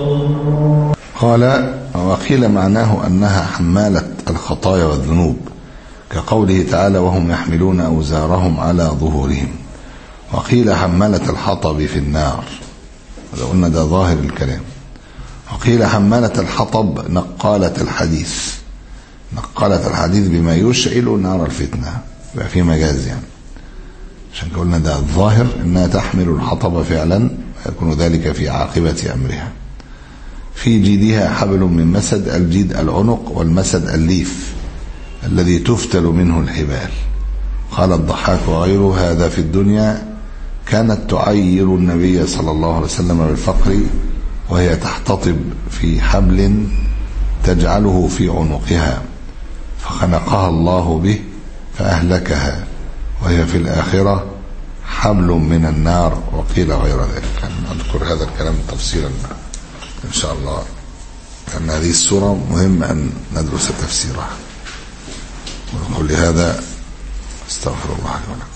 قال وقيل معناه أنها حمالة الخطايا والذنوب، كقوله تعالى وهم يحملون أوزارهم على ظهورهم. وقيل حمالة الحطب في النار، لو قلنا ده ظاهر الكلام. وقيل حمالة الحطب نقالة الحديث، نقالة الحديث بما يشعل نار الفتنة، بقى في مجاز يعني، عشان قلنا ده الظاهر انها تحمل الحطب فعلا، ويكون ذلك في عاقبة امرها. في جيدها حبل من مسد، الجيد العنق، والمسد الليف الذي تفتل منه الحبال. قال الضحاك وغيره هذا في الدنيا كانت تعير النبي صلى الله عليه وسلم بالفقر، وهي تحتطب في حبل تجعله في عنقها، فخنقها الله به فأهلكها، وهي في الآخرة حبل من النار. وقيل غير ذلك. نذكر هذا الكلام تفصيلا إن شاء الله، لأن هذه السورة مهم أن ندرس تفسيرها. ونقول لهذا استغفر الله لي ولكم.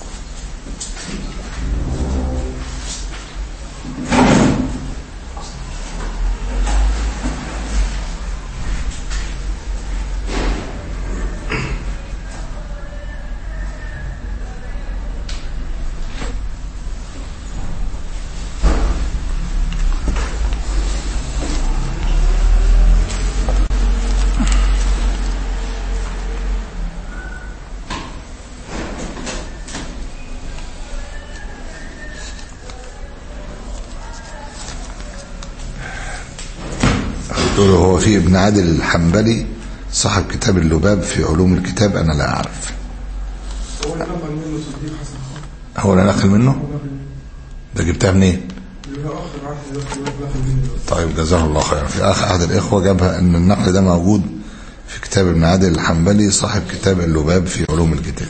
هو في ابن عادل الحنبلي صاحب كتاب اللباب في علوم الكتاب، أنا لا أعرف. هو اللي نقل منه ده؟ جبتها منين؟ طيب جزاه الله خيرا. في اخ احد الاخوه جابها ان النقل ده موجود في كتاب ابن عادل الحنبلي صاحب كتاب اللباب في علوم الكتاب.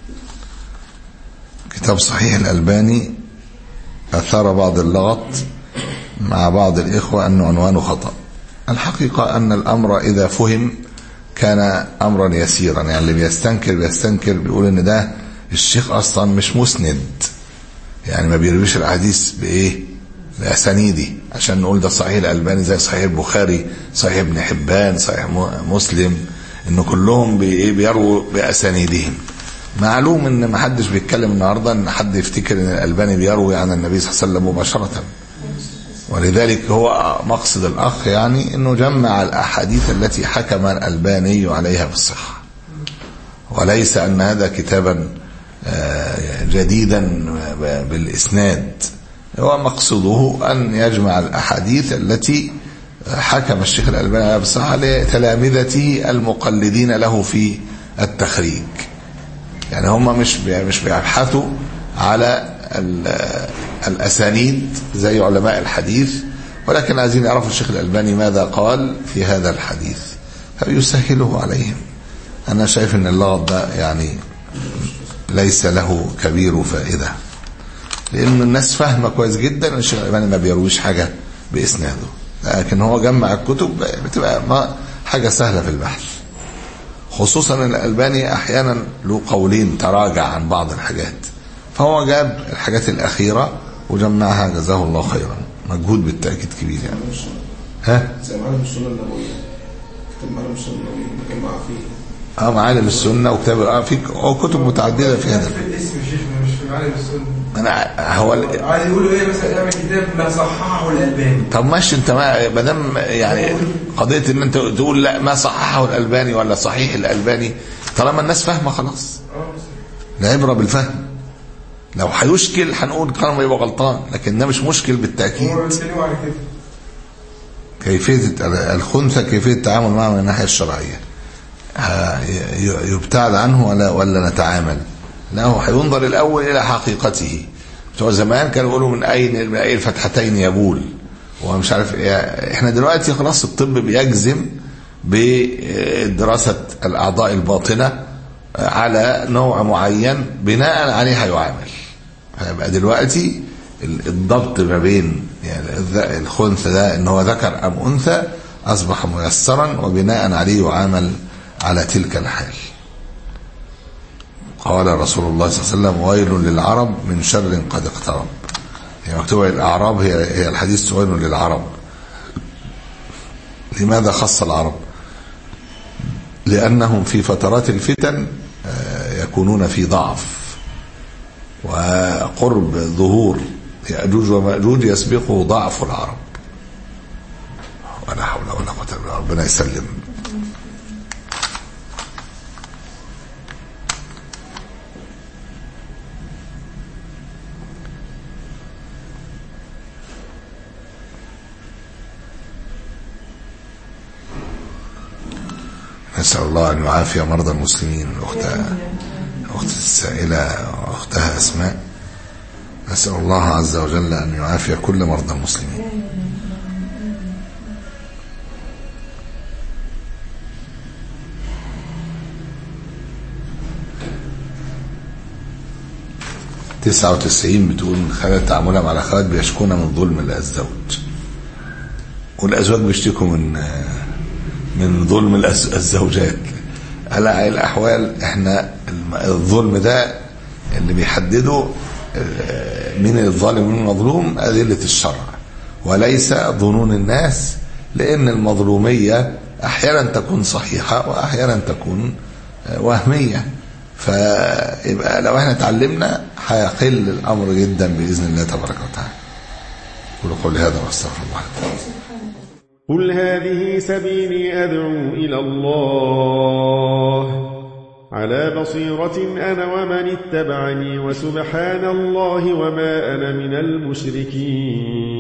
كتاب صحيح الألباني أثار بعض اللغط مع بعض الإخوة أنه عنوانه خطأ. الحقيقة أن الأمر إذا فهم كان أمرا يسيرا، يعني اللي بيستنكر بيستنكر بيقول أن ده الشيخ أصلا مش مسند، يعني ما بيرويش الحديث بإيه؟ بأسانيدي عشان نقول ده صحيح الألباني زي صحيح البخاري، صحيح ابن حبان، صحيح مسلم، إنه كلهم بيروا بأسانيدهم. معلوم ان ما حدش بيتكلم النهارده ان حد يفتكر ان الألباني بيروي عن النبي صلى الله عليه وسلم مباشرة، ولذلك هو مقصد الأخ يعني انه جمع الأحاديث التي حكم الألباني عليها بالصحة، وليس أن هذا كتابا جديدا بالإسناد. هو مقصده أن يجمع الأحاديث التي حكم الشيخ الألباني عليها بالصحة لتلامذته المقلدين له في التخريج. يعني هم مش مش بيبحثوا على الأسانيد زي علماء الحديث، ولكن عايزين يعرفوا الشيخ الألباني ماذا قال في هذا الحديث فيسهله عليهم. أنا شايف أن اللغط ده يعني ليس له كبير فائدة، لأن الناس فاهمة كويس جدا أن الشيخ الألباني ما بيرويش حاجة بإسناده، لكن هو جمع الكتب بتبقى ما حاجة سهلة في البحث، خصوصا ان الألباني احيانا له قولين تراجع عن بعض الحاجات، فهو جاب الحاجات الاخيره وجمعها جزاه الله خيرا، مجهود بالتاكيد كبير يعني. ها زي معالم السنه النبويه، كتاب معالم السنه النبويه مجمع فيه اه معالم السنه وكتاب اه في كتب متعدده في هذا الاسم الشيخ مش في معالم السنه. انا هو عايز يقولوا ايه مثلا يعمل كتاب ما صححه الألباني. طب ماشي، انت ما دام يعني قضيه ان انت تقول لا ما صححه الألباني ولا صحيح الألباني، طالما الناس فاهمه خلاص، العبره بالفهم. لو هيشكل هنقول كلام يبقى غلطان، لكن ده مش مشكل بالتاكيد. هو بيتكلموا على كده كيفيه الخنثى، كيفيه التعامل معه من الناحيه الشرعيه، يبتعد عنه ولا ولا نتعامل؟ لا، هو هينظر الاول الى حقيقته. بتوع زمان كانوا يقولوا من اين من اي الفتحتين يبول ومش عارف ايه. احنا دلوقتي خلاص الطب بيجزم بدراسه الاعضاء الباطنه على نوع معين بناء عليه هيعامل. فيبقى دلوقتي الضبط ما بين يعني الخنثى ده ان هو ذكر ام انثى اصبح ميسرا، وبناء عليه يعامل على تلك الحال. قال رسول الله صلى الله عليه وسلم: ويل للعرب من شر قد اقترب. هي مكتوبة الأعراب، هي هي الحديث ويل للعرب. لماذا خص العرب؟ لأنهم في فترات الفتن يكونون في ضعف، وقرب ظهور يأجوج ومأجوج يسبقه ضعف العرب. ولا حول ولا قوة إلا بالله، ربنا يسلم. نسأل الله أن يعافي مرضى المسلمين. أختها أخت السائلة أختها أسماء، نسأل الله عز وجل أن يعافي كل مرضى المسلمين. تسعة وتسعين بتقول خلال تعاملها مع الأخوات بيشكون من ظلم الزوج، والأزواج بيشتكوا من من ظلم الزوجات. على الأحوال احنا الظلم ده اللي بيحدده من الظالم ومن المظلوم أدلة الشرع وليس ظنون الناس، لأن المظلومية أحيانا تكون صحيحة وأحيانا تكون وهمية. فيبقى لو احنا تعلمنا هيقل الأمر جدا بإذن الله تبارك وتعالى. قولوا قولي هذا واستغفر الله. قل هذه سبيلي أدعو إلى الله على بصيرة أنا ومن اتبعني، وسبحان الله وما أنا من المشركين.